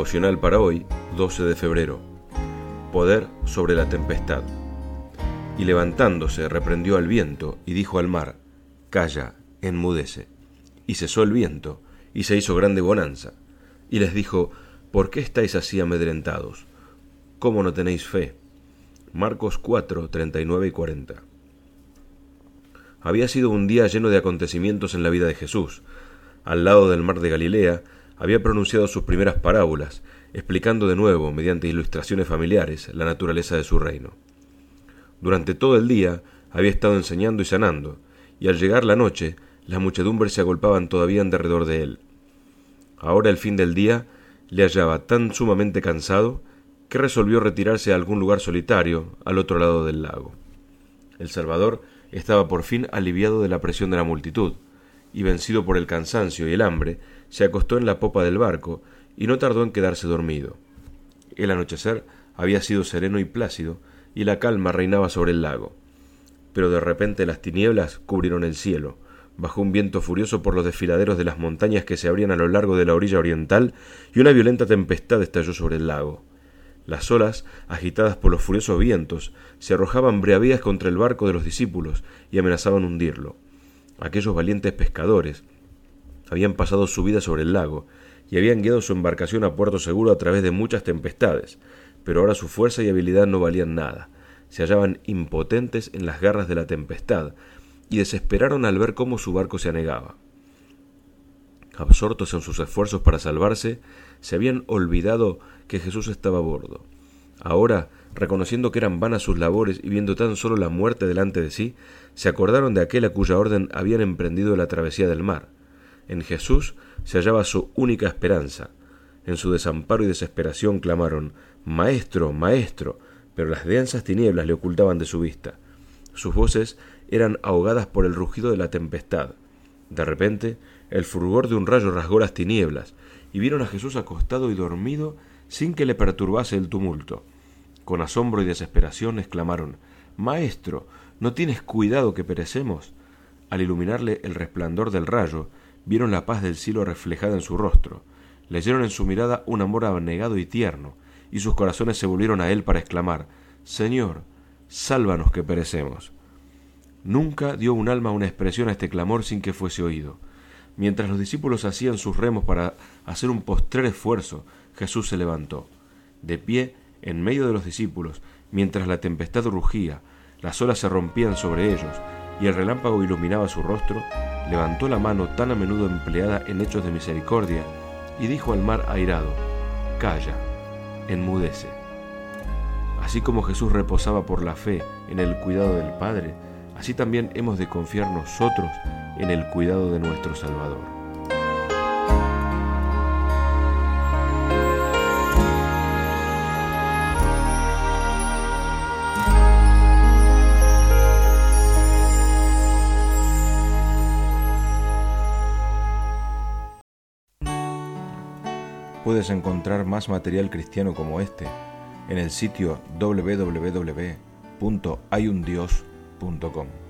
Devocional para hoy, 12 de febrero. Poder sobre la tempestad. Y levantándose reprendió al viento y dijo al mar: Calla, enmudece. Y cesó el viento, y se hizo grande bonanza. Y les dijo: ¿Por qué estáis así amedrentados? ¿Cómo no tenéis fe? Marcos 4, 39 y 40. Había sido un día lleno de acontecimientos en la vida de Jesús. Al lado del mar de Galilea, había pronunciado sus primeras parábolas, explicando de nuevo, mediante ilustraciones familiares, la naturaleza de su reino. Durante todo el día había estado enseñando y sanando, y al llegar la noche, las muchedumbres se agolpaban todavía en derredor de él. Ahora el fin del día le hallaba tan sumamente cansado que resolvió retirarse a algún lugar solitario al otro lado del lago. El Salvador estaba por fin aliviado de la presión de la multitud, y vencido por el cansancio y el hambre, se acostó en la popa del barco y no tardó en quedarse dormido. El anochecer había sido sereno y plácido, y la calma reinaba sobre el lago. Pero de repente las tinieblas cubrieron el cielo, bajó un viento furioso por los desfiladeros de las montañas que se abrían a lo largo de la orilla oriental, y una violenta tempestad estalló sobre el lago. Las olas, agitadas por los furiosos vientos, se arrojaban bravías contra el barco de los discípulos y amenazaban hundirlo. Aquellos valientes pescadores habían pasado su vida sobre el lago y habían guiado su embarcación a puerto seguro a través de muchas tempestades, pero ahora su fuerza y habilidad no valían nada. Se hallaban impotentes en las garras de la tempestad y desesperaron al ver cómo su barco se anegaba. Absortos en sus esfuerzos para salvarse, se habían olvidado que Jesús estaba a bordo. Ahora, reconociendo que eran vanas sus labores y viendo tan solo la muerte delante de sí, se acordaron de aquel a cuya orden habían emprendido la travesía del mar. En Jesús se hallaba su única esperanza. En su desamparo y desesperación clamaron: «Maestro, Maestro», pero las densas tinieblas le ocultaban de su vista. Sus voces eran ahogadas por el rugido de la tempestad. De repente, el fulgor de un rayo rasgó las tinieblas, y vieron a Jesús acostado y dormido sin que le perturbase el tumulto. Con asombro y desesperación exclamaron: «Maestro, ¿no tienes cuidado que perecemos?». Al iluminarle el resplandor del rayo, vieron la paz del cielo reflejada en su rostro. Leyeron en su mirada un amor abnegado y tierno, y sus corazones se volvieron a él para exclamar: «Señor, sálvanos que perecemos». Nunca dio un alma una expresión a este clamor sin que fuese oído. Mientras los discípulos hacían sus remos para hacer un postrer esfuerzo, Jesús se levantó. De pie, en medio de los discípulos, mientras la tempestad rugía, las olas se rompían sobre ellos y el relámpago iluminaba su rostro, levantó la mano tan a menudo empleada en hechos de misericordia y dijo al mar airado: «Calla, enmudece». Así como Jesús reposaba por la fe en el cuidado del Padre, así también hemos de confiar nosotros en el cuidado de nuestro Salvador. Puedes encontrar más material cristiano como este en el sitio www.hayundios.com.